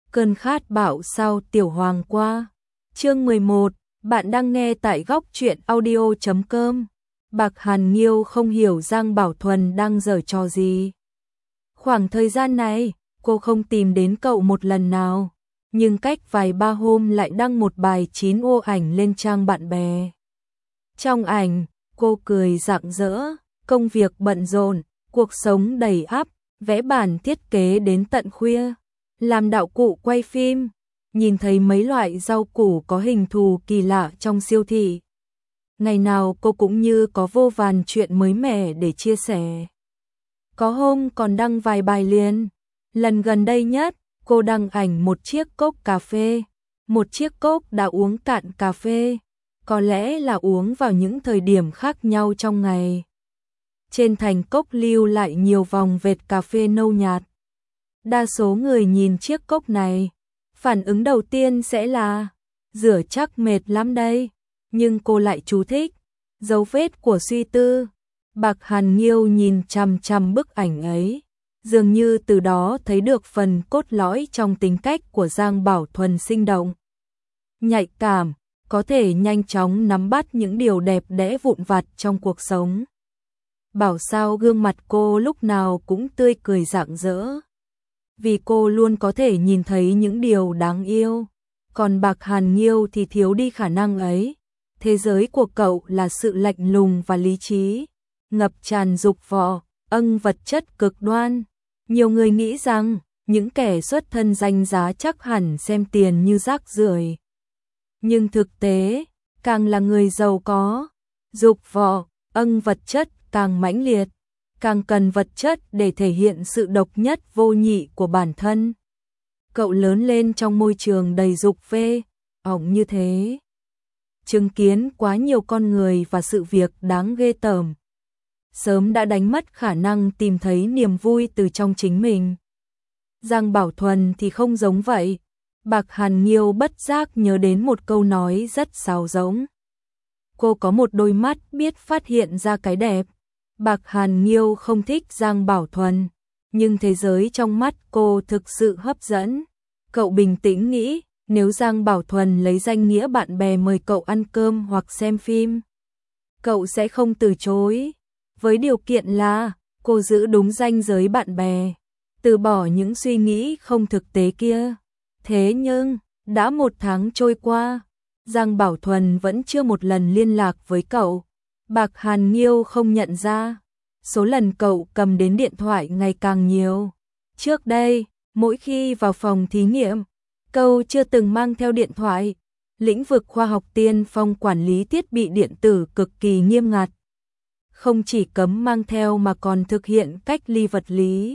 cơn khát bạo sao tiểu hoàng qua. Chương 11, bạn đang nghe tại góc truyện audio.com. Bạc Hàn Nghiêu không hiểu Giang Bảo Thuần đang giở trò gì. Khoảng thời gian này, cô không tìm đến cậu một lần nào, nhưng cách vài ba hôm lại đăng một bài 9 ô ảnh lên trang bạn bè. Trong ảnh, cô cười rạng rỡ, công việc bận rộn, cuộc sống đầy ắp, vẽ bản thiết kế đến tận khuya, làm đạo cụ quay phim, nhìn thấy mấy loại rau củ có hình thù kỳ lạ trong siêu thị. Ngày nào cô cũng như có vô vàn chuyện mới mẻ để chia sẻ. Có hôm còn đăng vài bài liền. Lần gần đây nhất, cô đăng ảnh một chiếc cốc cà phê. Một chiếc cốc đã uống cạn cà phê. Có lẽ là uống vào những thời điểm khác nhau trong ngày. Trên thành cốc lưu lại nhiều vòng vệt cà phê nâu nhạt. Đa số người nhìn chiếc cốc này, phản ứng đầu tiên sẽ là rửa chắc mệt lắm đây. Nhưng cô lại chú thích dấu vết của suy tư. Bạc Hàn Nghiêu nhìn chằm chằm bức ảnh ấy, dường như từ đó thấy được phần cốt lõi trong tính cách của Giang Bảo Thuần sinh động, nhạy cảm, có thể nhanh chóng nắm bắt những điều đẹp đẽ vụn vặt trong cuộc sống. Bảo sao gương mặt cô lúc nào cũng tươi cười rạng rỡ, vì cô luôn có thể nhìn thấy những điều đáng yêu. Còn Bạc Hàn Nghiêu thì thiếu đi khả năng ấy. Thế giới của cậu là sự lạnh lùng và lý trí, ngập tràn dục vọng, vật chất cực đoan. Nhiều người nghĩ rằng những kẻ xuất thân danh giá chắc hẳn xem tiền như rác rưởi. Nhưng thực tế, càng là người giàu có, dục vọng, vật chất càng mãnh liệt, càng cần vật chất để thể hiện sự độc nhất vô nhị của bản thân. Cậu lớn lên trong môi trường đầy dục phê, như thế, chứng kiến quá nhiều con người và sự việc đáng ghê tởm, sớm đã đánh mất khả năng tìm thấy niềm vui từ trong chính mình. Giang Bảo Thuần thì không giống vậy. Bạc Hàn Nghiêu bất giác nhớ đến một câu nói rất sáo rỗng. Cô có một đôi mắt biết phát hiện ra cái đẹp. Bạc Hàn Nghiêu không thích Giang Bảo Thuần, nhưng thế giới trong mắt cô thực sự hấp dẫn. Cậu bình tĩnh nghĩ, nếu Giang Bảo Thuần lấy danh nghĩa bạn bè mời cậu ăn cơm hoặc xem phim, cậu sẽ không từ chối, với điều kiện là cô giữ đúng ranh giới bạn bè, từ bỏ những suy nghĩ không thực tế kia. Thế nhưng, đã 1 tháng trôi qua, Giang Bảo Thuần vẫn chưa một lần liên lạc với cậu. Bạc Hàn Nghiêu không nhận ra, số lần cậu cầm đến điện thoại ngày càng nhiều. Trước đây, mỗi khi vào phòng thí nghiệm, cậu chưa từng mang theo điện thoại. Lĩnh vực khoa học tiên phong quản lý thiết bị điện tử cực kỳ nghiêm ngặt. Không chỉ cấm mang theo mà còn thực hiện cách ly vật lý.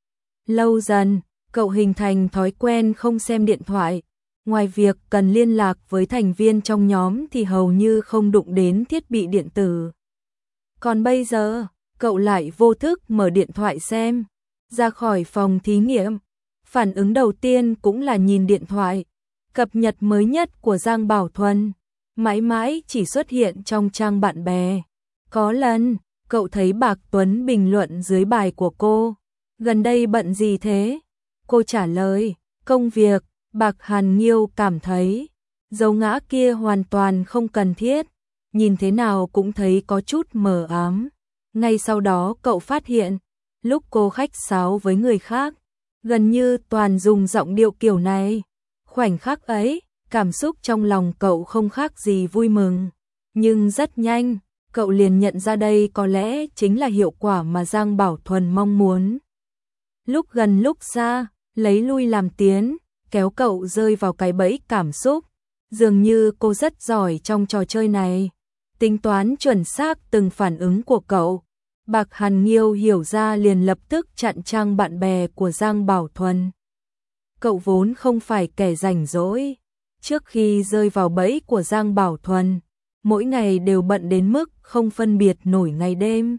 Lâu dần, cậu hình thành thói quen không xem điện thoại. Ngoài việc cần liên lạc với thành viên trong nhóm thì hầu như không đụng đến thiết bị điện tử. Còn bây giờ, cậu lại vô thức mở điện thoại xem. Ra khỏi phòng thí nghiệm, phản ứng đầu tiên cũng là nhìn điện thoại. Cập nhật mới nhất của Giang Bảo Thuần mãi mãi chỉ xuất hiện trong trang bạn bè. Có lần, cậu thấy Bạc Tuấn bình luận dưới bài của cô, gần đây bận gì thế? Cô trả lời, công việc. Bạc Hàn Nghiêu cảm thấy dấu ngã kia hoàn toàn không cần thiết, nhìn thế nào cũng thấy có chút mờ ám. Ngay sau đó cậu phát hiện, lúc cô khách sáo với người khác, gần như toàn dùng giọng điệu kiểu này. Khoảnh khắc ấy, cảm xúc trong lòng cậu không khác gì vui mừng. Nhưng rất nhanh, cậu liền nhận ra đây có lẽ chính là hiệu quả mà Giang Bảo Thuần mong muốn. Lúc gần lúc xa, lấy lui làm tiến, kéo cậu rơi vào cái bẫy cảm xúc. Dường như cô rất giỏi trong trò chơi này, tính toán chuẩn xác từng phản ứng của cậu. Bạc Hàn Nghiêu hiểu ra liền lập tức chặn trang bạn bè của Giang Bảo Thuần. Cậu vốn không phải kẻ rảnh rỗi. Trước khi rơi vào bẫy của Giang Bảo Thuần, mỗi ngày đều bận đến mức không phân biệt nổi ngày đêm.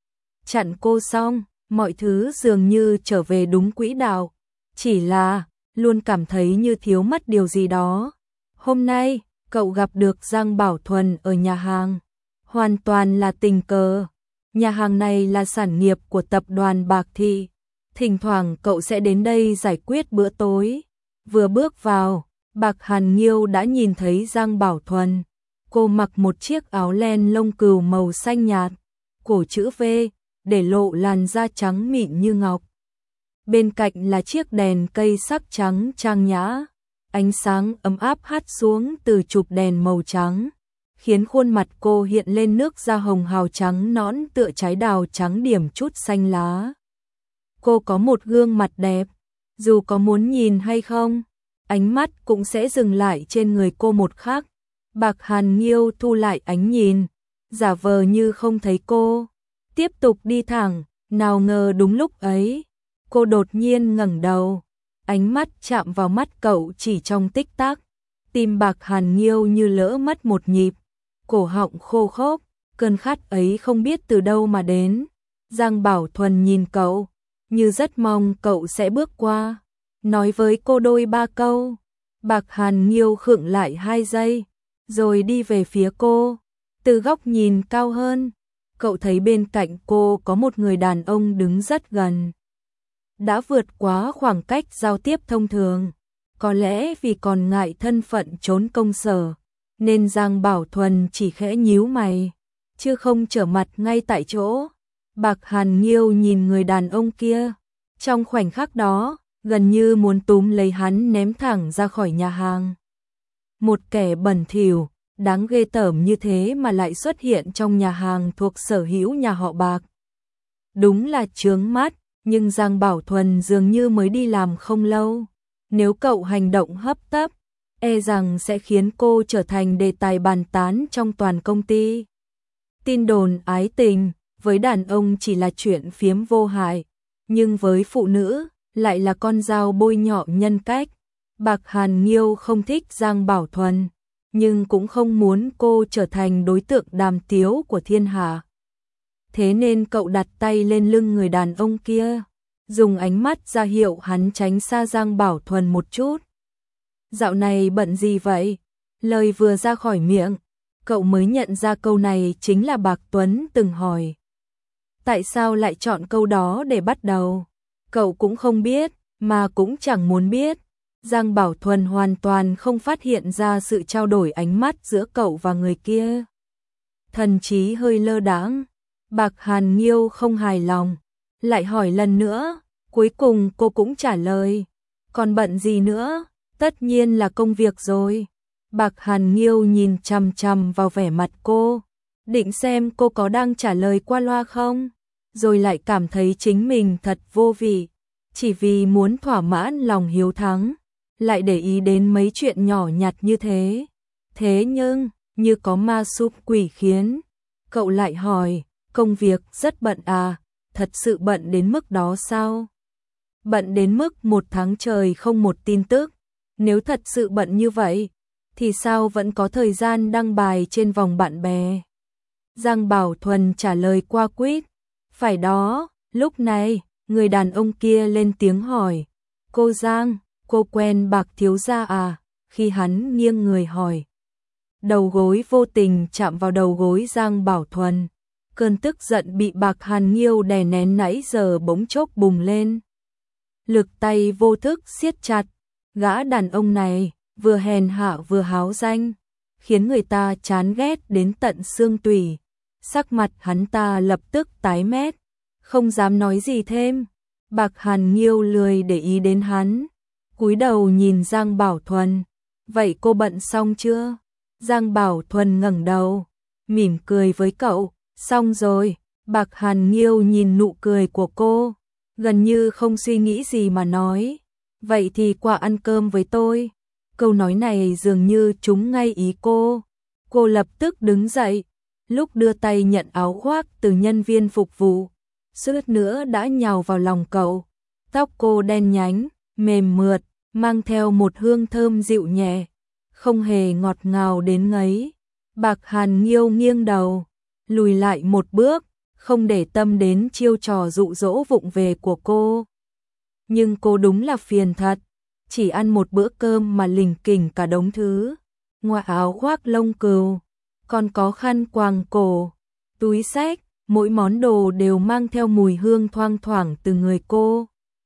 Chặn cô xong, mọi thứ dường như trở về đúng quỹ đạo. Chỉ là, luôn cảm thấy như thiếu mất điều gì đó. Hôm nay, cậu gặp được Giang Bảo Thuần ở nhà hàng. Hoàn toàn là tình cờ. Nhà hàng này là sản nghiệp của tập đoàn Bạc Thị. Thỉnh thoảng cậu sẽ đến đây giải quyết bữa tối. Vừa bước vào, Bạc Hàn Nghiêu đã nhìn thấy Giang Bảo Thuần. Cô mặc một chiếc áo len lông cừu màu xanh nhạt, cổ chữ V, để lộ làn da trắng mịn như ngọc. Bên cạnh là chiếc đèn cây sắc trắng trang nhã, ánh sáng ấm áp hắt xuống từ chụp đèn màu trắng, khiến khuôn mặt cô hiện lên nước da hồng hào trắng nõn tựa trái đào trắng điểm chút xanh lá. Cô có một gương mặt đẹp, dù có muốn nhìn hay không, ánh mắt cũng sẽ dừng lại trên người cô một khắc. Bạc Hàn Nghiêu thu lại ánh nhìn, giả vờ như không thấy cô, tiếp tục đi thẳng, nào ngờ đúng lúc ấy, cô đột nhiên ngẩng đầu, ánh mắt chạm vào mắt cậu chỉ trong tích tắc, tim Bạc Hàn Nghiêu như lỡ mất một nhịp, cổ họng khô khốc, cơn khát ấy không biết từ đâu mà đến. Giang Bảo Thuần nhìn cậu, như rất mong cậu sẽ bước qua, nói với cô đôi ba câu. Bạc Hàn Nghiêu khựng lại 2 giây, rồi đi về phía cô. Từ góc nhìn cao hơn, cậu thấy bên cạnh cô có một người đàn ông đứng rất gần. Đã vượt quá khoảng cách giao tiếp thông thường. Có lẽ vì còn ngại thân phận trốn công sở, nên Giang Bảo Thuần chỉ khẽ nhíu mày, chứ không trở mặt ngay tại chỗ. Bạc Hàn Nghiêu nhìn người đàn ông kia, trong khoảnh khắc đó, gần như muốn túm lấy hắn ném thẳng ra khỏi nhà hàng. Một kẻ bẩn thỉu, đáng ghê tởm như thế mà lại xuất hiện trong nhà hàng thuộc sở hữu nhà họ Bạc. Đúng là chướng mắt, nhưng Giang Bảo Thuần dường như mới đi làm không lâu. Nếu cậu hành động hấp tấp, e rằng sẽ khiến cô trở thành đề tài bàn tán trong toàn công ty. Tin đồn ái tình với đàn ông chỉ là chuyện phiếm vô hại, nhưng với phụ nữ lại là con dao bôi nhọ nhân cách. Bạc Hàn Nghiêu không thích Giang Bảo Thuần, nhưng cũng không muốn cô trở thành đối tượng đàm tiếu của thiên hạ. Thế nên cậu đặt tay lên lưng người đàn ông kia, dùng ánh mắt ra hiệu hắn tránh xa Giang Bảo Thuần một chút. Dạo này bận gì vậy? Lời vừa ra khỏi miệng, cậu mới nhận ra câu này chính là Bạc Tuấn từng hỏi. Tại sao lại chọn câu đó để bắt đầu? Cậu cũng không biết, mà cũng chẳng muốn biết. Giang Bảo Thuần hoàn toàn không phát hiện ra sự trao đổi ánh mắt giữa cậu và người kia. Thần trí hơi lơ đãng. Bạc Hàn Nghiêu không hài lòng, lại hỏi lần nữa, cuối cùng cô cũng trả lời. Còn bận gì nữa? Tất nhiên là công việc rồi. Bạc Hàn Nghiêu nhìn chằm chằm vào vẻ mặt cô, định xem cô có đang trả lời qua loa không, rồi lại cảm thấy chính mình thật vô vị, chỉ vì muốn thỏa mãn lòng hiếu thắng, lại để ý đến mấy chuyện nhỏ nhặt như thế. Thế nhưng, như có ma súp quỷ khiến, cậu lại hỏi, công việc rất bận à, thật sự bận đến mức đó sao? Bận đến mức 1 tháng trời không một tin tức. Nếu thật sự bận như vậy, thì sao vẫn có thời gian đăng bài trên vòng bạn bè? Giang Bảo Thuần trả lời qua quýt. Phải đó. Lúc này, người đàn ông kia lên tiếng hỏi. Cô Giang, cô quen Bạc thiếu gia à? Khi hắn nghiêng người hỏi, đầu gối vô tình chạm vào đầu gối Giang Bảo Thuần. Cơn tức giận bị Bạc Hàn Nghiêu đè nén nãy giờ bỗng chốc bùng lên. Lực tay vô thức siết chặt. Gã đàn ông này, vừa hèn hạ vừa háo danh, khiến người ta chán ghét đến tận xương tủy. Sắc mặt hắn ta lập tức tái mét, không dám nói gì thêm. Bạc Hàn Nghiêu lười để ý đến hắn, cúi đầu nhìn Giang Bảo Thuần. Vậy cô bận xong chưa? Giang Bảo Thuần ngẩng đầu, mỉm cười với cậu. Xong rồi. Bạc Hàn Nghiêu nhìn nụ cười của cô, gần như không suy nghĩ gì mà nói. Vậy thì qua ăn cơm với tôi. Câu nói này dường như trúng ngay ý cô. Cô lập tức đứng dậy, lúc đưa tay nhận áo khoác từ nhân viên phục vụ, suýt nữa đã nhào vào lòng cậu. Tóc cô đen nhánh, mềm mượt, mang theo một hương thơm dịu nhẹ, không hề ngọt ngào đến ngấy. Bạc Hàn Nghiêu nghiêng đầu, lùi lại một bước, không để tâm đến chiêu trò dụ dỗ vụng về của cô. Nhưng cô đúng là phiền thật, chỉ ăn một bữa cơm mà lỉnh kỉnh cả đống thứ. Ngoài áo khoác lông cừu, còn có khăn quàng cổ, túi xách, mỗi món đồ đều mang theo mùi hương thoang thoảng từ người cô.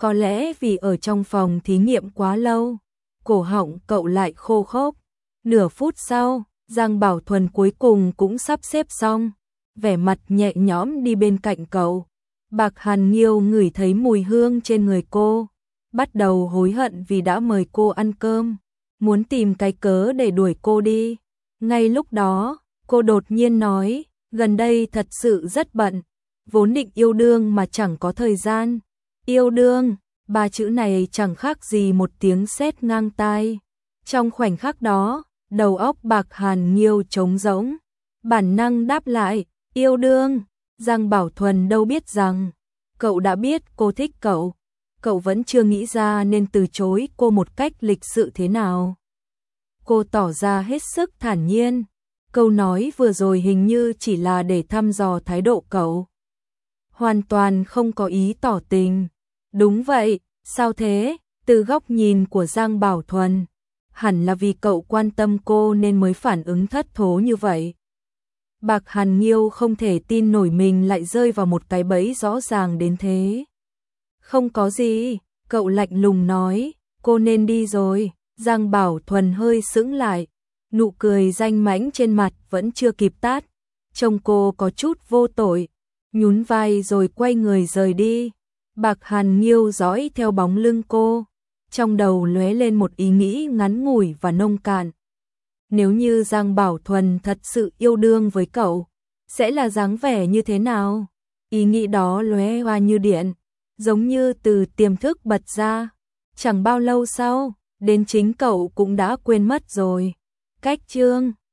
Có lẽ vì ở trong phòng thí nghiệm quá lâu, cổ họng cậu lại khô khốc. Nửa phút sau, Giang Bảo Thuần cuối cùng cũng sắp xếp xong, vẻ mặt nhẹ nhõm đi bên cạnh cậu. Bạc Hàn Nghiêu ngửi thấy mùi hương trên người cô, bắt đầu hối hận vì đã mời cô ăn cơm, muốn tìm cái cớ để đuổi cô đi. Ngay lúc đó, cô đột nhiên nói, gần đây thật sự rất bận, vốn định yêu đương mà chẳng có thời gian. Yêu đương, ba chữ này chẳng khác gì một tiếng sét ngang tai. Trong khoảnh khắc đó, đầu óc Bạc Hàn Nghiêu trống rỗng, bản năng đáp lại, yêu đương. Giang Bảo Thuần đâu biết rằng, cậu đã biết cô thích cậu, cậu vẫn chưa nghĩ ra nên từ chối cô một cách lịch sự thế nào. Cô tỏ ra hết sức thản nhiên, câu nói vừa rồi hình như chỉ là để thăm dò thái độ cậu. Hoàn toàn không có ý tỏ tình. Đúng vậy, sao thế? Từ góc nhìn của Giang Bảo Thuần, hẳn là vì cậu quan tâm cô nên mới phản ứng thất thố như vậy. Bạc Hàn Nghiêu không thể tin nổi mình lại rơi vào một cái bẫy rõ ràng đến thế. Không có gì, cậu lạnh lùng nói, cô nên đi rồi. Giang Bảo Thuần hơi sững lại, nụ cười danh mãnh trên mặt vẫn chưa kịp tát. Trông cô có chút vô tội, nhún vai rồi quay người rời đi. Bạc Hàn Nghiêu dõi theo bóng lưng cô, trong đầu lóe lên một ý nghĩ ngắn ngủi và nông cạn. Nếu như Giang Bảo Thuần thật sự yêu đương với cậu, sẽ là dáng vẻ như thế nào? Ý nghĩ đó lóe qua như điện, giống như từ tiềm thức bật ra. Chẳng bao lâu sau, đến chính cậu cũng đã quên mất rồi. Cách chương